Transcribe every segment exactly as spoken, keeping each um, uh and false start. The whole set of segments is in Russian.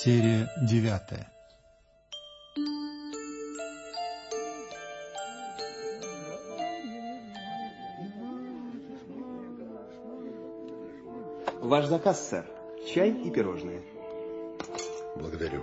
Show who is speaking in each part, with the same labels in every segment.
Speaker 1: Серия девятая.
Speaker 2: Ваш заказ, сэр. Чай и пирожные.
Speaker 3: Благодарю.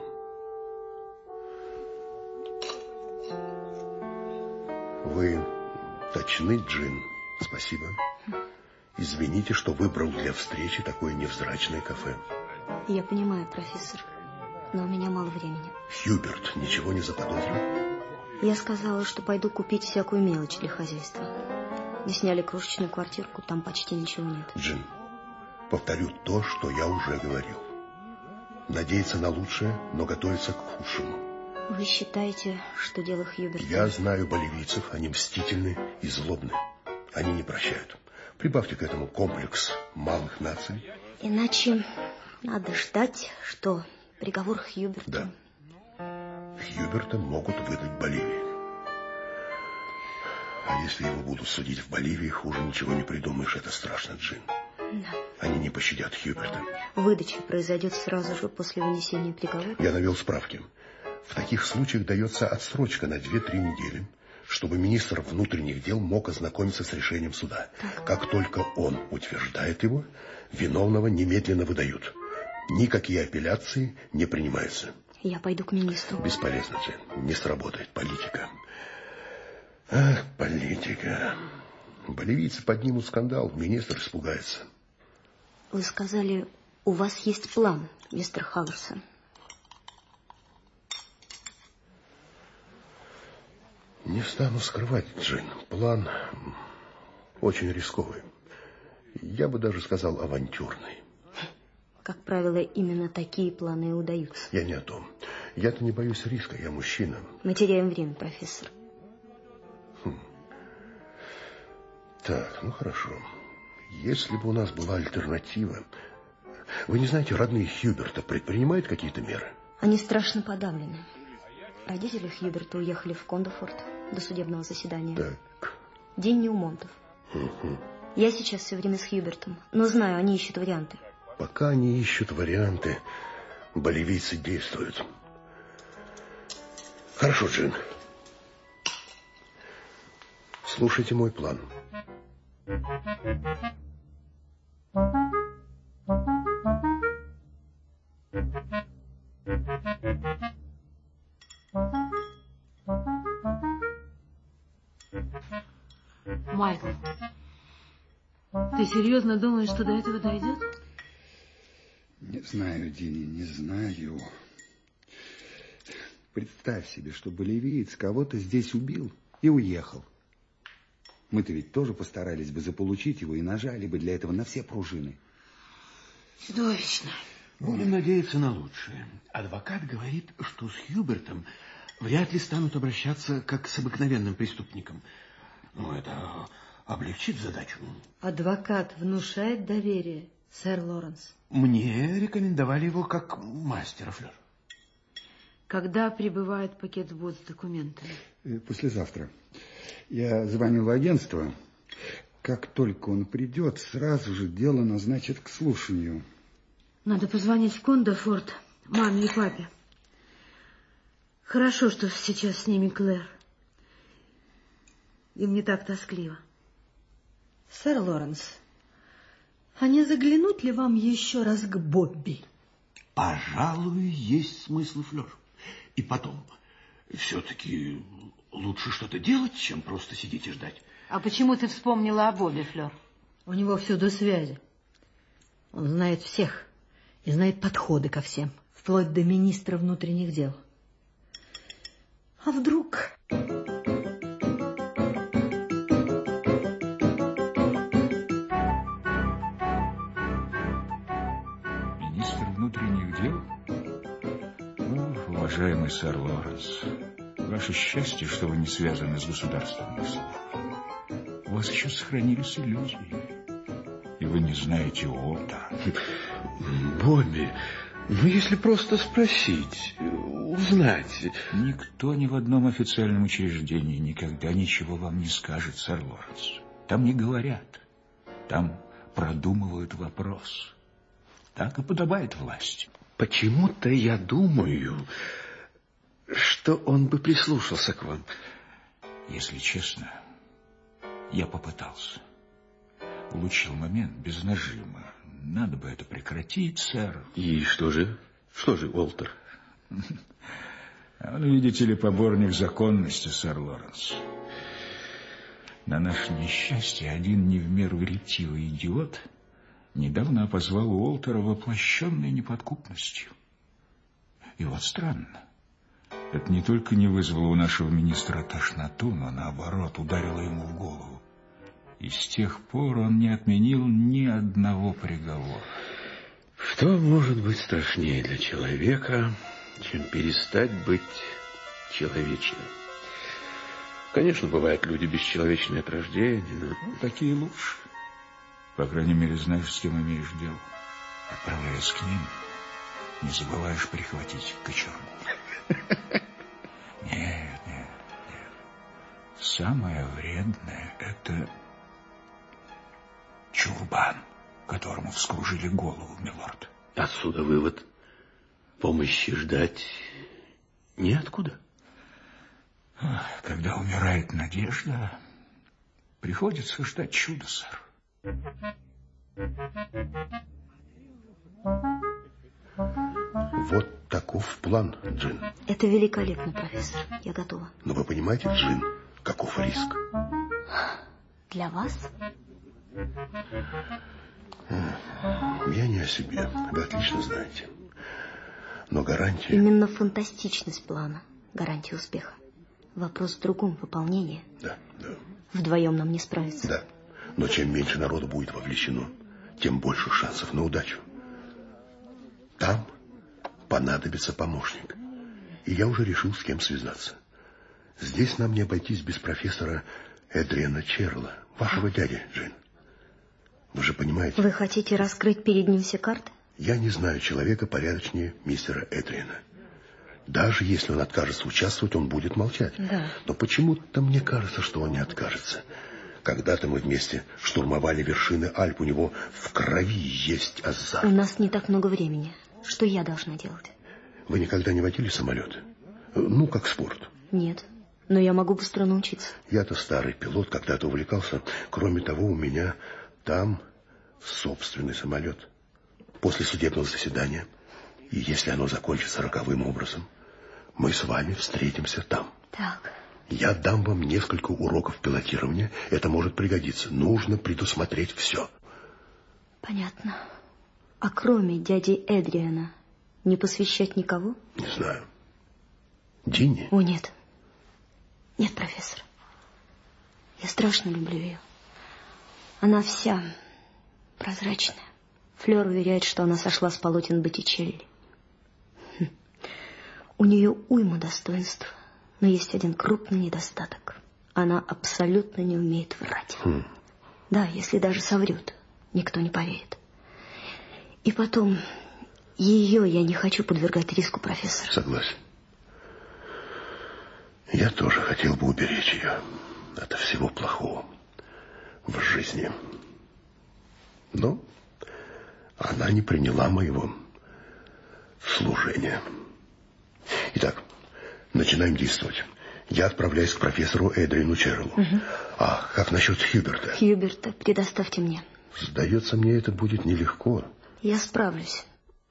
Speaker 3: Вы точны, Джин. Спасибо. Извините, что выбрал для встречи такое невзрачное кафе.
Speaker 4: Я понимаю, профессор, но у меня мало времени.
Speaker 3: Хьюберт ничего не заподозрил?
Speaker 4: Я сказала, что пойду купить всякую мелочь для хозяйства. Мы сняли крошечную квартирку, там почти ничего нет.
Speaker 3: Джин, повторю то, что я уже говорил. Надеяться на лучшее, но готовиться к худшему.
Speaker 4: Вы считаете, что дело Хьюберта?
Speaker 3: Я знаю боливийцев, они мстительны и злобны. Они не прощают. Прибавьте к этому комплекс малых наций.
Speaker 4: Иначе надо ждать, что приговор Хьюберта...
Speaker 3: Да. Хьюберта могут выдать Боливии. А если его будут судить в Боливии, хуже ничего не придумаешь. Это страшно, Джин.
Speaker 4: Да.
Speaker 3: Они не пощадят Хьюберта.
Speaker 4: Выдача произойдет сразу же после вынесения приговора.
Speaker 3: Я навел справки. В таких случаях дается отсрочка на две-три недели, чтобы министр внутренних дел мог ознакомиться с решением суда.
Speaker 4: Так.
Speaker 3: Как только он утверждает его, виновного немедленно выдают. Никакие апелляции не принимаются.
Speaker 4: Я пойду к министру.
Speaker 3: Бесполезно, Джин. Не сработает политика. Ах, политика. Боливийцы поднимут скандал, министр испугается.
Speaker 4: Вы сказали, у вас есть план, мистер Халверсон.
Speaker 3: Не стану скрывать, Джин. План очень рисковый. Я бы даже сказал, авантюрный.
Speaker 4: Как правило, именно такие планы и удаются.
Speaker 3: Я не о том. Я-то не боюсь риска, я мужчина.
Speaker 4: Мы теряем время, профессор.
Speaker 3: Хм. Так, ну хорошо. Если бы у нас была альтернатива... Вы не знаете, родные Хьюберта предпринимают какие-то меры?
Speaker 4: Они страшно подавлены. Родители Хьюберта уехали в Кондофорт до судебного заседания.
Speaker 3: Так.
Speaker 4: День Ньюмонтов.
Speaker 3: Угу.
Speaker 4: Я сейчас все время с Хьюбертом, но знаю, они ищут варианты.
Speaker 3: Пока они ищут варианты, боливийцы действуют. Хорошо, Джин. Слушайте мой план.
Speaker 5: Майкл, ты серьезно думаешь, что до этого дойдет?
Speaker 6: Не знаю, Дини, не знаю. Представь себе, что боливиец кого-то здесь убил и уехал. Мы-то ведь тоже постарались бы заполучить его и нажали бы для этого на все пружины.
Speaker 5: Чудовищно.
Speaker 7: Будем надеяться на лучшее. Адвокат говорит, что с Хьюбертом вряд ли станут обращаться как с обыкновенным преступником. Ну, это облегчит задачу.
Speaker 5: Адвокат внушает доверие, сэр Лоренс.
Speaker 7: Мне рекомендовали его как мастера, Флёр.
Speaker 5: Когда прибывает пакет в бот с документами?
Speaker 6: Послезавтра. Я звонил в агентство. Как только он придет, сразу же дело назначат к слушанию.
Speaker 5: Надо позвонить в Кондофорт маме и папе. Хорошо, что сейчас с ними Клэр. Им не так тоскливо. Сэр Лоренс, а не заглянуть ли вам еще раз к Бобби?
Speaker 7: Пожалуй, есть смысл, Флёр. И потом, все-таки лучше что-то делать, чем просто сидеть и ждать.
Speaker 5: А почему ты вспомнила о Бобби, Флёр? У него всюду связи. Он знает всех и знает подходы ко всем, вплоть до министра внутренних дел. А вдруг...
Speaker 8: Министр внутренних дел? Ну, уважаемый сэр Лоренс, ваше счастье, что вы не связаны с государственной службой. У вас еще сохранились иллюзии. И вы не знаете опыта.
Speaker 7: Бобби, ну если просто спросить, узнать...
Speaker 8: Никто ни в одном официальном учреждении никогда ничего вам не скажет, сэр Лоренс. Там не говорят, там продумывают вопрос. Так и подобает власти.
Speaker 7: Почему-то я думаю, что он бы прислушался к вам.
Speaker 8: Если честно, я попытался. Улучил момент без нажима. Надо бы это прекратить, сэр.
Speaker 7: И что же? Что же, Уолтер?
Speaker 8: Он, видите ли, поборник законности, сэр Лоренс. На наше несчастье один не в меру ретивый идиот недавно обозвал Уолтера воплощенной неподкупностью. И вот странно. Это не только не вызвало у нашего министра тошноту, но наоборот ударило ему в голову. И с тех пор он не отменил ни одного приговора.
Speaker 7: Что может быть страшнее для человека, чем перестать быть человечным? Конечно, бывают люди бесчеловечные от рождения, но...
Speaker 8: Ну, такие лучше. По крайней мере, знаешь, с кем имеешь дело. Отправляясь к ним, не забываешь прихватить кочергу. Нет, нет, нет. Самое вредное — это чурбан, которому вскружили голову, милорд.
Speaker 7: Отсюда вывод. Помощи ждать неоткуда.
Speaker 8: Когда умирает надежда, приходится ждать чуда, сэр.
Speaker 3: Вот таков план, Джин.
Speaker 4: Это великолепно, профессор. Я готова.
Speaker 3: Но вы понимаете, Джин, каков риск?
Speaker 4: Для вас?
Speaker 3: Я не о себе. Вы отлично знаете. Но гарантия...
Speaker 4: Именно фантастичность плана. Гарантия успеха. Вопрос в другом — выполнении.
Speaker 3: Да, да.
Speaker 4: Вдвоем нам не справиться.
Speaker 3: Да. Но чем меньше народу будет вовлечено, тем больше шансов на удачу. Там понадобится помощник. И я уже решил, с кем связаться. Здесь нам не обойтись без профессора Эдриана Черрелла, вашего дяди, Джин. Вы же понимаете...
Speaker 4: Вы хотите раскрыть перед ним все карты?
Speaker 3: Я не знаю человека порядочнее мистера Эдриана. Даже если он откажется участвовать, он будет молчать.
Speaker 4: Да.
Speaker 3: Но почему-то мне кажется, что он не откажется. Когда-то мы вместе штурмовали вершины Альп, у него в крови есть азарт.
Speaker 4: У нас не так много времени. Что я должна делать?
Speaker 3: Вы никогда не водили самолет? Ну, как спорт.
Speaker 4: Нет, но я могу быстро научиться.
Speaker 3: Я-то старый пилот, когда-то увлекался. Кроме того, у меня там собственный самолет. После судебного заседания, и если оно закончится роковым образом, мы с вами встретимся там.
Speaker 4: Так.
Speaker 3: Я дам вам несколько уроков пилотирования. Это может пригодиться. Нужно предусмотреть все.
Speaker 4: Понятно. А кроме дяди Эдриана не посвящать никого?
Speaker 3: Не знаю. Динни?
Speaker 4: О, нет. Нет, профессор. Я страшно люблю ее. Она вся прозрачная. Флёр уверяет, что она сошла с полотен Боттичелли. Хм. У нее уйма достоинств, но есть один крупный недостаток. Она абсолютно не умеет врать.
Speaker 3: Хм.
Speaker 4: Да, если даже соврет, никто не поверит. И потом, ее я не хочу подвергать риску, профессор.
Speaker 3: Согласен. Я тоже хотел бы уберечь ее от всего плохого в жизни. Но она не приняла моего служения. Итак, начинаем действовать. Я отправляюсь к профессору Эдриану Черреллу. Угу. А как насчет Хьюберта?
Speaker 4: Хьюберта предоставьте мне.
Speaker 3: Сдается мне, это будет нелегко.
Speaker 4: Я справлюсь.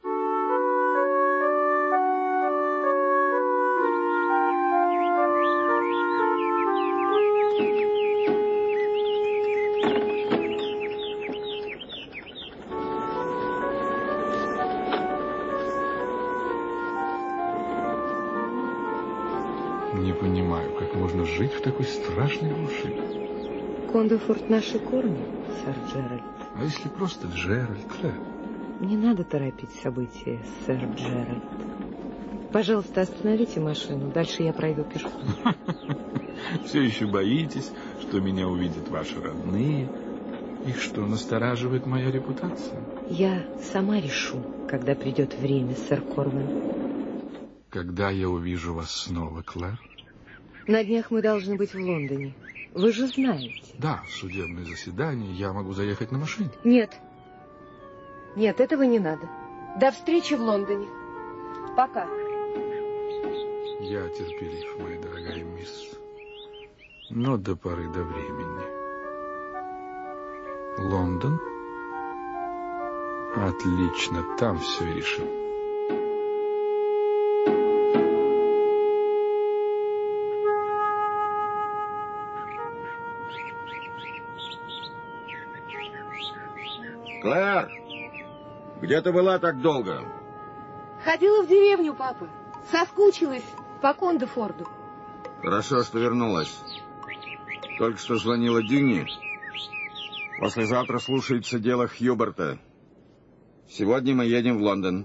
Speaker 1: Не понимаю, как можно жить в такой страшной глуши.
Speaker 5: Кондефорт — наши корни, сэр Джеральд.
Speaker 1: А если просто Джеральд? Да.
Speaker 5: Не надо торопить события, сэр Джеральд. Пожалуйста, остановите машину. Дальше я пройду пешком.
Speaker 1: Все еще боитесь, что меня увидят ваши родные? Их что, настораживает моя репутация?
Speaker 5: Я сама решу, когда придет время, сэр Корвин.
Speaker 1: Когда я увижу вас снова, Клэр?
Speaker 5: На днях мы должны быть в Лондоне. Вы же знаете.
Speaker 1: Да, судебное заседание. Я могу заехать на машине.
Speaker 5: Нет. Нет, этого не надо.
Speaker 9: До встречи в Лондоне. Пока.
Speaker 1: Я терпелив, моя дорогая мисс, но до поры до времени. Лондон? Отлично, там все решим.
Speaker 10: Клэр, где ты была так долго?
Speaker 9: Ходила в деревню, папа. Соскучилась по Кондефорду.
Speaker 10: Хорошо, что вернулась. Только что звонила Динни. Послезавтра слушается дело Хьюберта. Сегодня мы едем в Лондон.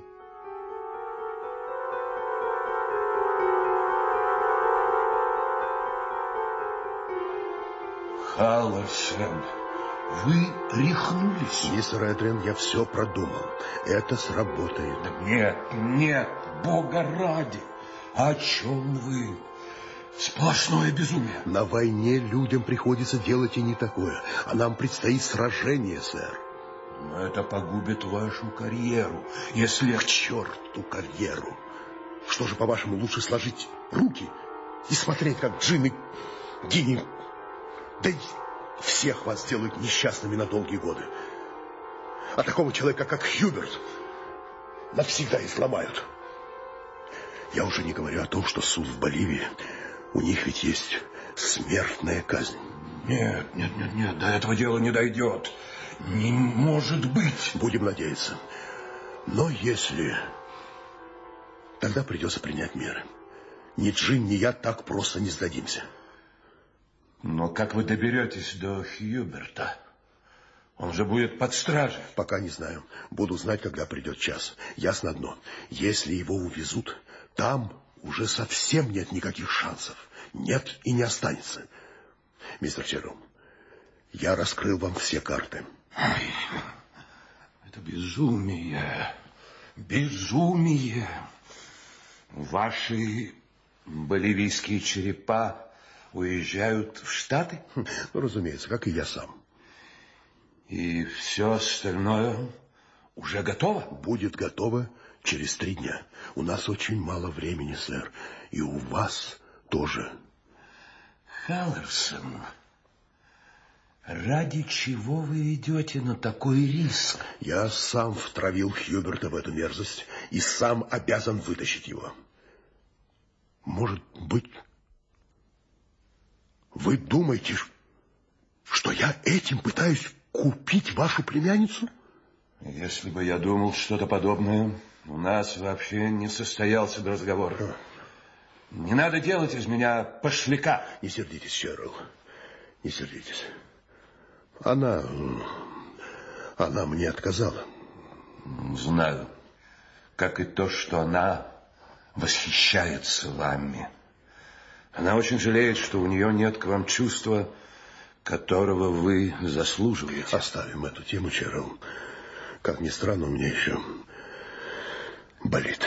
Speaker 3: Халлорсон, вы рехнулись. Мистер Эдрин, я все продумал. Это сработает.
Speaker 11: Нет, нет, Бога ради. О чем вы? Сплошное безумие.
Speaker 3: На войне людям приходится делать и не такое. А нам предстоит сражение, сэр.
Speaker 11: Но это погубит вашу карьеру, если...
Speaker 3: К черту карьеру. Что же, по-вашему, лучше сложить руки и смотреть, как Джим и Динни... Да и всех вас сделают несчастными на долгие годы. А такого человека, как Хьюберт, навсегда изломают. Я уже не говорю о том, что суд в Боливии... У них ведь есть смертная казнь.
Speaker 11: Нет, нет, нет, нет, до этого дела не дойдет. Не может быть.
Speaker 3: Будем надеяться. Но если... Тогда придется принять меры. Ни Джим, ни я так просто не сдадимся.
Speaker 11: Но как вы доберетесь до Хьюберта? Он же будет под стражей.
Speaker 3: Пока не знаю. Буду знать, когда придет час. Ясно одно. Если его увезут, там... уже совсем нет никаких шансов. Нет и не останется. Мистер Черрилл, я раскрыл вам все карты.
Speaker 11: Ай, это безумие. Безумие. Ваши боливийские черепа уезжают в Штаты?
Speaker 3: Ну, разумеется, как и я сам.
Speaker 11: И все остальное уже готово?
Speaker 3: Будет готово через три дня. У нас очень мало времени, сэр. И у вас тоже.
Speaker 11: Халлорсон, ради чего вы идете на такой риск?
Speaker 3: Я сам втравил Хьюберта в эту мерзость и сам обязан вытащить его. Может быть, вы думаете, что я этим пытаюсь купить вашу племянницу?
Speaker 11: Если бы я думал что-то подобное, у нас вообще не состоялся бы разговор. А. Не надо делать из меня пошляка.
Speaker 3: Не сердитесь, Черрилл, не сердитесь. Она... она мне отказала.
Speaker 11: Знаю. Как и то, что она восхищается вами. Она очень жалеет, что у нее нет к вам чувства, которого вы заслуживаете.
Speaker 3: Оставим эту тему, Черрилл. Как ни странно, у меня еще болит.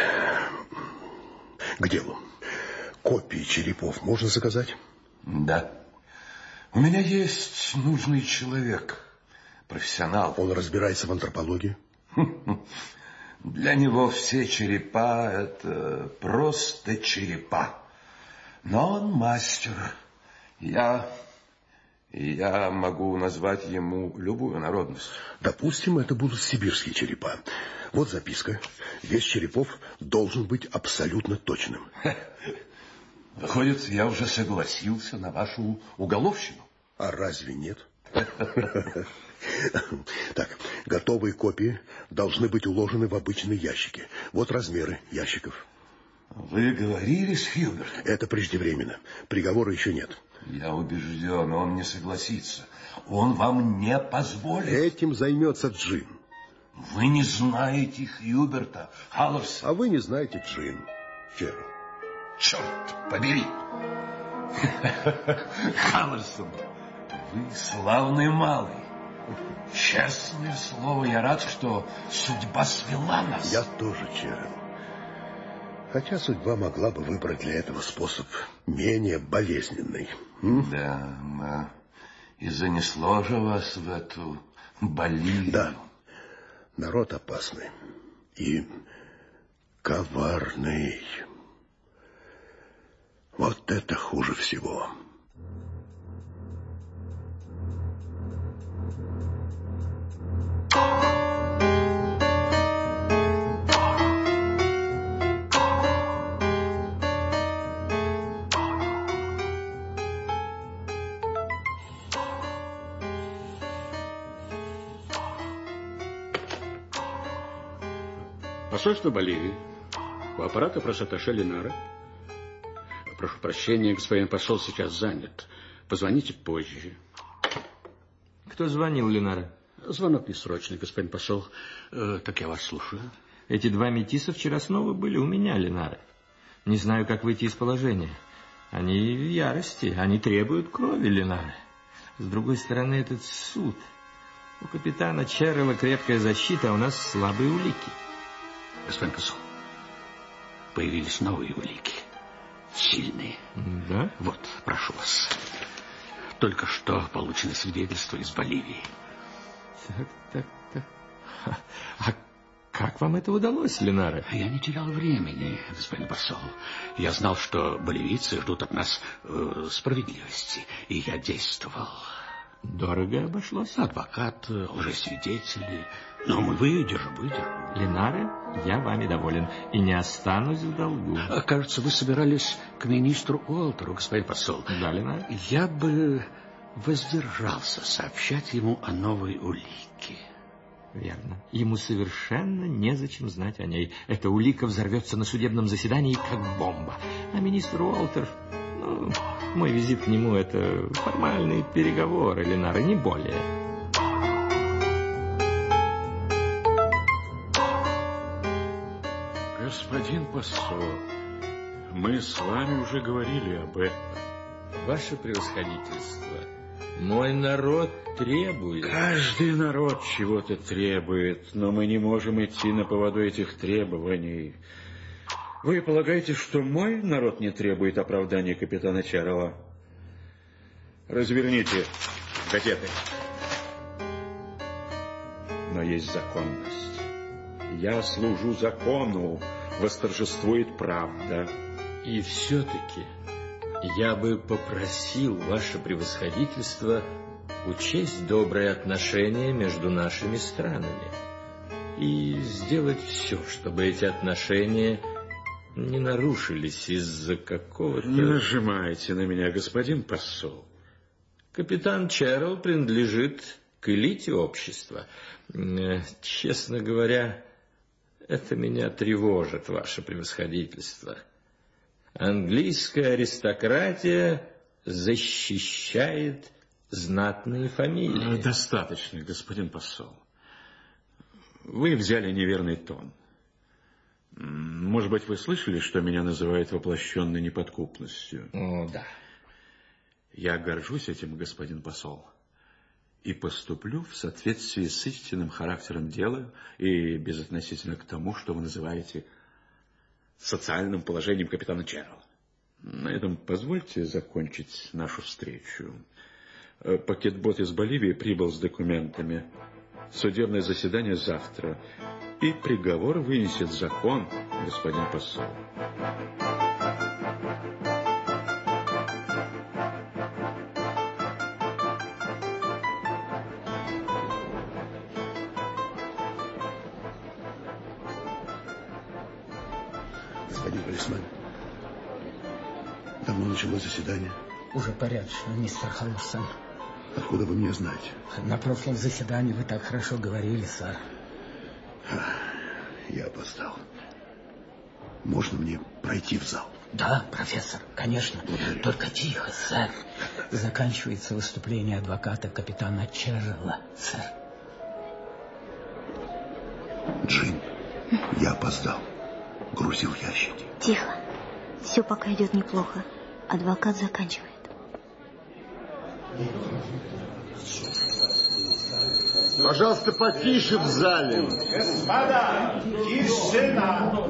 Speaker 3: К делу. Копии черепов можно заказать?
Speaker 11: Да. У меня есть нужный человек, профессионал.
Speaker 3: Он разбирается в антропологии?
Speaker 11: Для него все черепа – это просто черепа. Но он мастер. Я... Я могу назвать ему любую народность.
Speaker 3: Допустим, это будут сибирские черепа. Вот записка. Вес черепов должен быть абсолютно точным.
Speaker 11: Выходит, я уже согласился на вашу уголовщину.
Speaker 3: А разве нет? Так, готовые копии должны быть уложены в обычные ящики. Вот размеры ящиков.
Speaker 11: Вы говорили с Хьюбертом?
Speaker 3: Это преждевременно. Приговора еще нет.
Speaker 11: Я убежден, он не согласится. Он вам не позволит.
Speaker 3: Этим займется Джин.
Speaker 11: Вы не знаете Хьюберта, Халлорсон.
Speaker 3: А вы не знаете Джин, Черрилл.
Speaker 11: Черт побери. Халлорсон, вы славный малый. Честное слово, я рад, что судьба свела нас.
Speaker 3: Я тоже, Черрилл. Хотя судьба могла бы выбрать для этого способ менее болезненный. М?
Speaker 11: Да, да. И занесло же вас в эту Боливию.
Speaker 3: Да. Народ опасный. и коварный. Вот это хуже всего.
Speaker 12: Посольство Боливии. У аппарата пресс-атташе Линара. Прошу прощения, господин посол сейчас занят. Позвоните позже.
Speaker 1: Кто звонил, Линара?
Speaker 12: Звонок несрочный, господин посол. Э, так я вас слушаю.
Speaker 1: Эти два метиса вчера снова были у меня, Линара. Не знаю, как выйти из положения. Они в ярости, они требуют крови, Линара. С другой стороны, этот суд. У капитана Черрелла крепкая защита, а у нас слабые улики.
Speaker 12: Господин посол, появились новые улики. Сильные.
Speaker 1: Да?
Speaker 12: Вот, прошу вас. Только что получено свидетельство из Боливии.
Speaker 1: Так, так, так. А как вам это удалось, Линара?
Speaker 12: Я не терял времени, господин посол. Я знал, что боливийцы ждут от нас э, справедливости, и я действовал.
Speaker 1: Дорого обошлось?
Speaker 12: Адвокат, лжесвидетели. Но мы выдержим, выдержим.
Speaker 1: Линара, я вами доволен и не останусь в долгу.
Speaker 12: Кажется, вы собирались к министру Уолтеру, господин посол.
Speaker 1: Да, Линара?
Speaker 12: Я бы воздержался сообщать ему о новой улике.
Speaker 1: Верно. Ему совершенно незачем знать о ней. Эта улика взорвется на судебном заседании, как бомба. А министр Уолтер... Ну, мой визит к нему — это формальные переговоры, Линара, не более.
Speaker 8: Господин посол, мы с вами уже говорили об этом.
Speaker 1: Ваше превосходительство, мой народ требует...
Speaker 8: Каждый народ чего-то требует, но мы не можем идти на поводу этих требований. Вы полагаете, что мой народ не требует оправдания капитана Черрелла? Разверните газеты. Но есть законность. Я служу закону, восторжествует правда.
Speaker 1: И все-таки я бы попросил ваше превосходительство учесть добрые отношения между нашими странами и сделать все, чтобы эти отношения не нарушились из-за какого-то...
Speaker 8: Не нажимайте на меня, господин посол.
Speaker 1: Капитан Черрелл принадлежит к элите общества. Честно говоря, это меня тревожит, ваше превосходительство. Английская аристократия защищает знатные фамилии.
Speaker 8: Достаточно, господин посол. Вы взяли неверный тон. Может быть, вы слышали, что меня называют воплощенной неподкупностью?
Speaker 1: О, да.
Speaker 8: Я горжусь этим, господин посол, и поступлю в соответствии с истинным характером дела и безотносительно к тому, что вы называете социальным положением капитана Черрелла. На этом позвольте закончить нашу встречу. Пакетбот из Боливии прибыл с документами. Судебное заседание завтра. И приговор вынесет закон, господин посол.
Speaker 3: Господин полисмен, давно началось заседание?
Speaker 13: Уже порядочно, мистер Халлорсон.
Speaker 3: Откуда вы меня знаете?
Speaker 13: На прошлом заседании вы так хорошо говорили, сэр.
Speaker 3: Я опоздал. Можно мне пройти в зал?
Speaker 13: Да, профессор, конечно.
Speaker 3: Благодарю.
Speaker 13: Только тихо, сэр. Заканчивается выступление адвоката капитана Черрелла, сэр.
Speaker 3: Джин, я опоздал. Грузил ящики.
Speaker 4: Тихо. Все пока идет неплохо. Адвокат заканчивает.
Speaker 10: Пожалуйста, потише в зале.
Speaker 14: Господа, тишина,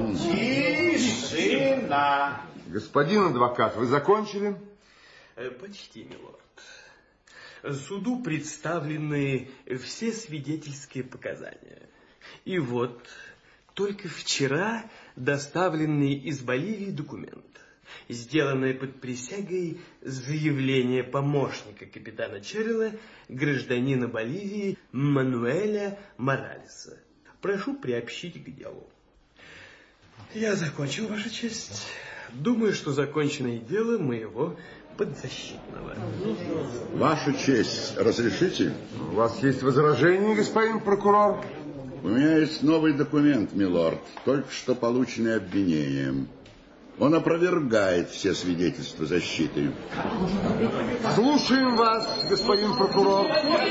Speaker 14: тишина.
Speaker 10: Господин адвокат, вы закончили?
Speaker 15: Почти, милорд. Суду представлены все свидетельские показания. И вот только вчера доставленный из Боливии документ, сделанное под присягой заявление помощника капитана Черрилла, гражданина Боливии Мануэля Моралеса. Прошу приобщить к делу. Я закончил, Ваша честь. Думаю, что законченное дело моего подзащитного.
Speaker 3: Ваша честь, разрешите?
Speaker 16: У вас есть возражения, господин прокурор?
Speaker 3: У меня есть новый документ, милорд, только что полученный обвинением. Он опровергает все свидетельства защиты.
Speaker 16: Слушаем вас, господин прокурор.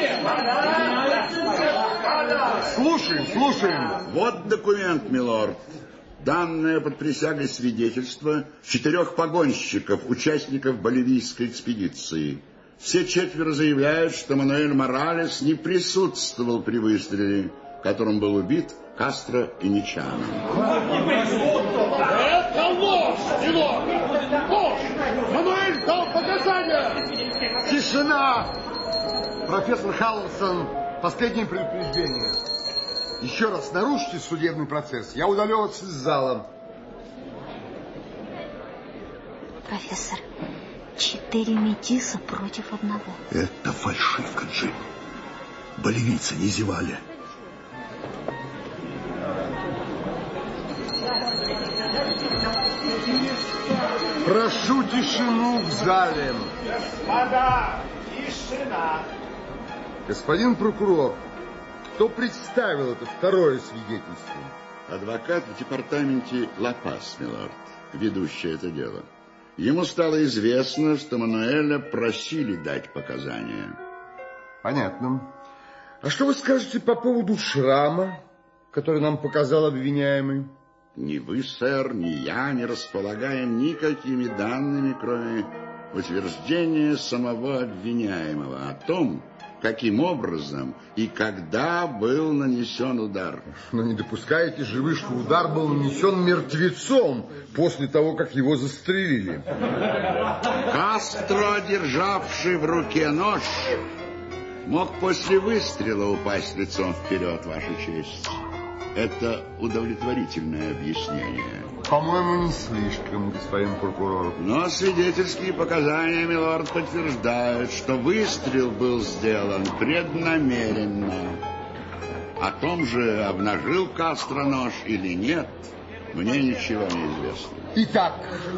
Speaker 16: Слушаем, слушаем.
Speaker 3: Вот документ, милорд. Данное под присягой свидетельство четырех погонщиков, участников боливийской экспедиции. Все четверо заявляют, что Мануэль Моралес не присутствовал при выстреле, которым был убит Кастро и Ничано.
Speaker 16: Это ложь, милорд! Ложь! Мануэль дал показания! Тишина! Профессор Халлсон, последнее предупреждение. Еще раз нарушите судебный процесс, я удалю вас из зала.
Speaker 4: Профессор, четыре метиса против одного.
Speaker 3: Это фальшивка, Джим. Боливийцы не зевали.
Speaker 16: Прошу тишину в зале.
Speaker 14: Господа, тишина.
Speaker 16: Господин прокурор, кто представил это второе свидетельство?
Speaker 3: Адвокат в департаменте Ла-Пас, милорд, ведущий это дело. Ему стало известно, что Мануэля просили дать показания.
Speaker 16: Понятно. А что вы скажете по поводу шрама, который нам показал обвиняемый?
Speaker 3: Ни вы, сэр, ни я не располагаем никакими данными, кроме утверждения самого обвиняемого о том, каким образом и когда был нанесен удар.
Speaker 16: Но не допускаете же вы, что удар был нанесен мертвецом после того, как его застрелили?
Speaker 3: Кастро, державший в руке нож, мог после выстрела упасть лицом вперед, Ваша честь. Это удовлетворительное объяснение.
Speaker 16: По-моему, не слишком, господин прокурор.
Speaker 3: Но свидетельские показания, милорд, подтверждают, что выстрел был сделан преднамеренно. О том же, обнажил Кастро нож или нет, мне ничего не известно.
Speaker 16: Итак,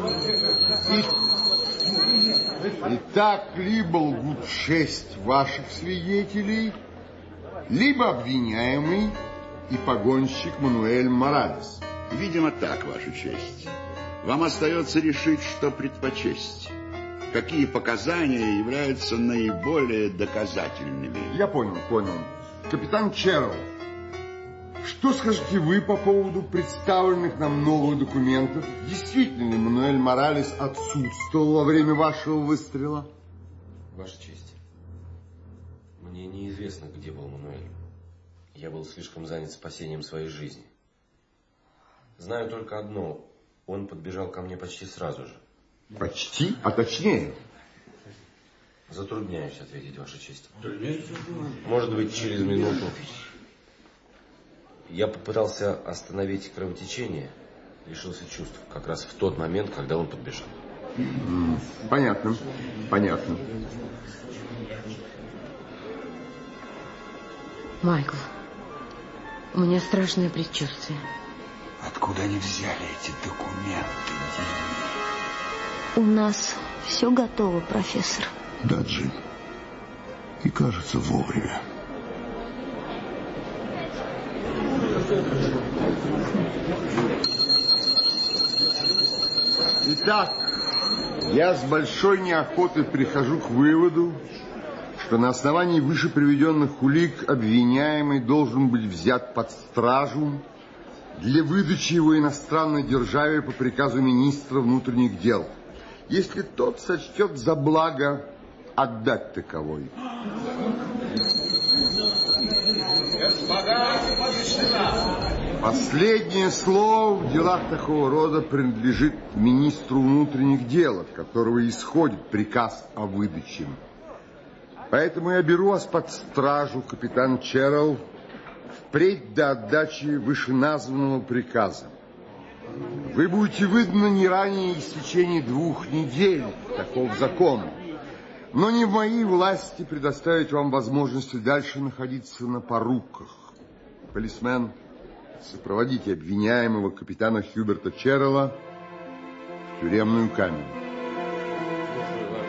Speaker 16: и... Итак, либо лгут шесть ваших свидетелей, либо обвиняемый и погонщик Мануэль Моралес.
Speaker 3: Видимо, так, Ваша честь. Вам остается решить, что предпочесть. Какие показания являются наиболее доказательными.
Speaker 16: Я понял, понял. Капитан Черрилл, что скажете вы по поводу представленных нам новых документов? Действительно ли Мануэль Моралес отсутствовал во время вашего выстрела?
Speaker 17: Ваша честь, мне неизвестно, где был Мануэль. Я был слишком занят спасением своей жизни. Знаю только одно. Он подбежал ко мне почти сразу же.
Speaker 16: Почти? А точнее?
Speaker 17: Затрудняюсь ответить, Ваша честь. Может быть, через минуту. Я попытался остановить кровотечение, лишился чувств как раз в тот момент, когда он подбежал.
Speaker 16: Понятно, понятно.
Speaker 5: Майкл, у меня страшное предчувствие.
Speaker 6: Откуда они взяли эти документы, Дин?
Speaker 4: У нас все готово, профессор.
Speaker 3: Да, Джим. И кажется, вовремя.
Speaker 16: Итак, я с большой неохотой прихожу к выводу, что на основании выше приведенных улик обвиняемый должен быть взят под стражу для выдачи его иностранной державе по приказу министра внутренних дел, если тот сочтет за благо отдать таковой. Последнее слово в делах такого рода принадлежит министру внутренних дел, от которого исходит приказ о выдаче. Поэтому я беру вас под стражу, капитан Черрилл, в впредь до отдачи вышеназванного приказа. Вы будете выданы не ранее истечения двух недель, таков закон. Но не в моей власти предоставить вам возможность дальше находиться на поруках. Полисмен, сопроводите обвиняемого капитана Хьюберта Черрелла в тюремную камеру.